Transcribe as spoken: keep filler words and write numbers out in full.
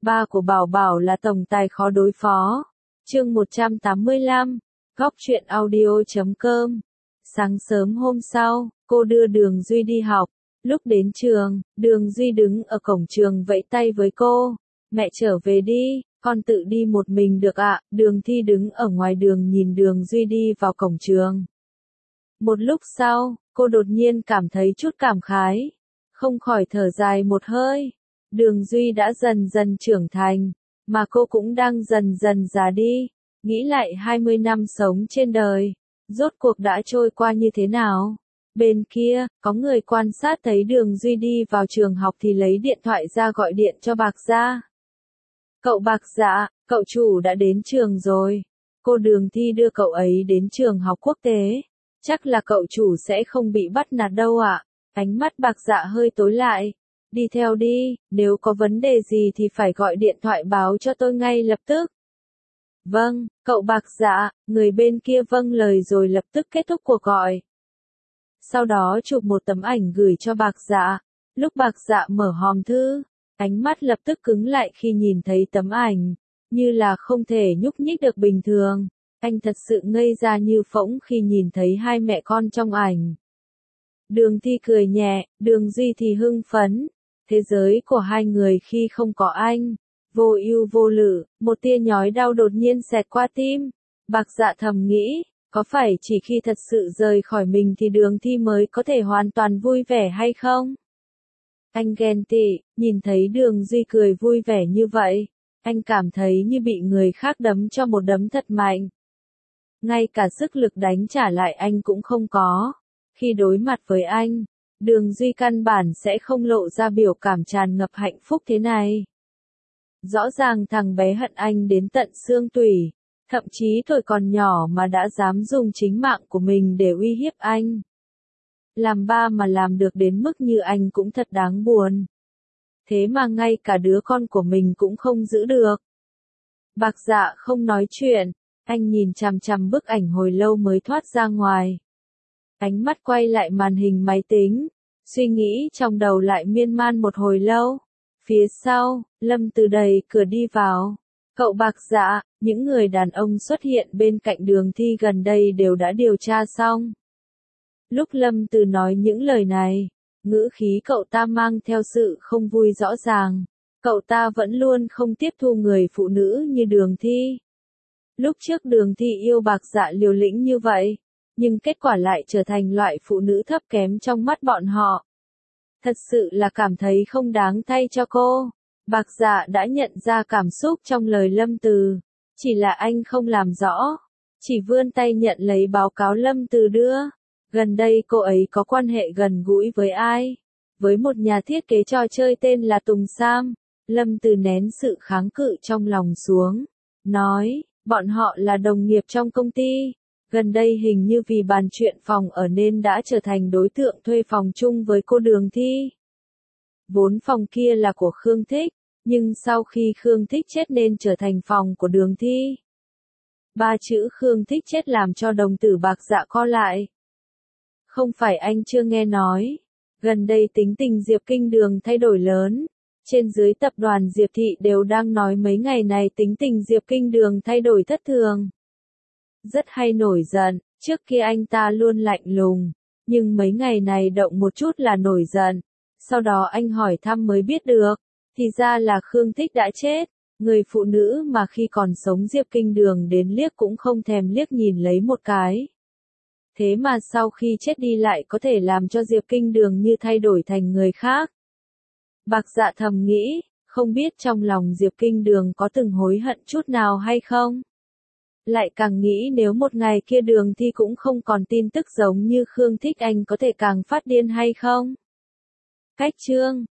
Ba của Bảo Bảo là tổng tài khó đối phó. Chương một trăm tám mươi lăm, góc truyện audio chấm com. Sáng sớm hôm sau, cô đưa Đường Duy đi học. Lúc đến trường, Đường Duy đứng ở cổng trường vẫy tay với cô. Mẹ trở về đi, con tự đi một mình được ạ. Đường Thi đứng ở ngoài đường nhìn Đường Duy đi vào cổng trường. Một lúc sau, cô đột nhiên cảm thấy chút cảm khái. Không khỏi thở dài một hơi. Đường Duy đã dần dần trưởng thành, mà cô cũng đang dần dần già đi. Nghĩ lại hai mươi năm sống trên đời, rốt cuộc đã trôi qua như thế nào? Bên kia, có người quan sát thấy Đường Duy đi vào trường học thì lấy điện thoại ra gọi điện cho Bạc Dạ. Cậu Bạc Dạ, cậu chủ đã đến trường rồi. Cô Đường Thi đưa cậu ấy đến trường học quốc tế. Chắc là cậu chủ sẽ không bị bắt nạt đâu ạ. Ánh mắt Bạc Dạ hơi tối lại. Đi theo đi, nếu có vấn đề gì thì phải gọi điện thoại báo cho tôi ngay lập tức. Vâng, cậu Bạc Dạ, người bên kia vâng lời rồi lập tức kết thúc cuộc gọi. Sau đó chụp một tấm ảnh gửi cho Bạc Dạ. Lúc Bạc Dạ mở hòm thư, ánh mắt lập tức cứng lại khi nhìn thấy tấm ảnh, như là không thể nhúc nhích được bình thường. Anh thật sự ngây ra như phỗng khi nhìn thấy hai mẹ con trong ảnh. Đường Thi cười nhẹ, Đường Duy thì hưng phấn. Thế giới của hai người khi không có anh, vô ưu vô lự, một tia nhói đau đột nhiên xẹt qua tim. Bạc Dạ thầm nghĩ, có phải chỉ khi thật sự rời khỏi mình thì Đường Thi mới có thể hoàn toàn vui vẻ hay không? Anh ghen tị, nhìn thấy Đường Duy cười vui vẻ như vậy, anh cảm thấy như bị người khác đấm cho một đấm thật mạnh. Ngay cả sức lực đánh trả lại anh cũng không có. Khi đối mặt với anh, Đường Duy căn bản sẽ không lộ ra biểu cảm tràn ngập hạnh phúc thế này. Rõ ràng thằng bé hận anh đến tận xương tủy, thậm chí tuổi còn nhỏ mà đã dám dùng chính mạng của mình để uy hiếp anh. Làm ba mà làm được đến mức như anh cũng thật đáng buồn. Thế mà ngay cả đứa con của mình cũng không giữ được. Bạc Dạ không nói chuyện, anh nhìn chằm chằm bức ảnh hồi lâu mới thoát ra ngoài. Ánh mắt quay lại màn hình máy tính, suy nghĩ trong đầu lại miên man một hồi lâu. Phía sau, Lâm Từ đẩy cửa đi vào. Cậu Bạc Dạ, những người đàn ông xuất hiện bên cạnh Đường Thi gần đây đều đã điều tra xong. Lúc Lâm Từ nói những lời này, ngữ khí cậu ta mang theo sự không vui rõ ràng. Cậu ta vẫn luôn không tiếp thu người phụ nữ như Đường Thi. Lúc trước Đường Thi yêu Bạc Dạ liều lĩnh như vậy, nhưng kết quả lại trở thành loại phụ nữ thấp kém trong mắt bọn họ. Thật sự là cảm thấy không đáng thay cho cô. Bạc Dạ đã nhận ra cảm xúc trong lời Lâm Từ, chỉ là anh không làm rõ, chỉ vươn tay nhận lấy báo cáo Lâm Từ đưa. Gần đây cô ấy có quan hệ gần gũi với ai? Với một nhà thiết kế trò chơi tên là Tùng Sam. Lâm Từ nén sự kháng cự trong lòng xuống, nói, bọn họ là đồng nghiệp trong công ty. Gần đây hình như vì bàn chuyện phòng ở nên đã trở thành đối tượng thuê phòng chung với cô Đường Thi. Vốn phòng kia là của Khương Thích, nhưng sau khi Khương Thích chết nên trở thành phòng của Đường Thi. Ba chữ Khương Thích chết làm cho đồng tử Bạc Dạ co lại. Không phải anh chưa nghe nói, gần đây tính tình Diệp Kinh Đường thay đổi lớn. Trên dưới tập đoàn Diệp Thị đều đang nói mấy ngày này tính tình Diệp Kinh Đường thay đổi thất thường. Rất hay nổi giận, trước kia anh ta luôn lạnh lùng, nhưng mấy ngày này động một chút là nổi giận. Sau đó anh hỏi thăm mới biết được, thì ra là Khương Thích đã chết. Người phụ nữ mà khi còn sống Diệp Kinh Đường đến liếc cũng không thèm liếc nhìn lấy một cái. Thế mà sau khi chết đi lại có thể làm cho Diệp Kinh Đường như thay đổi thành người khác. Bạc Dạ thầm nghĩ, không biết trong lòng Diệp Kinh Đường có từng hối hận chút nào hay không? Lại càng nghĩ nếu một ngày kia Đường Thi cũng không còn tin tức giống như Khương Thích anh có thể càng phát điên hay không? Cách chương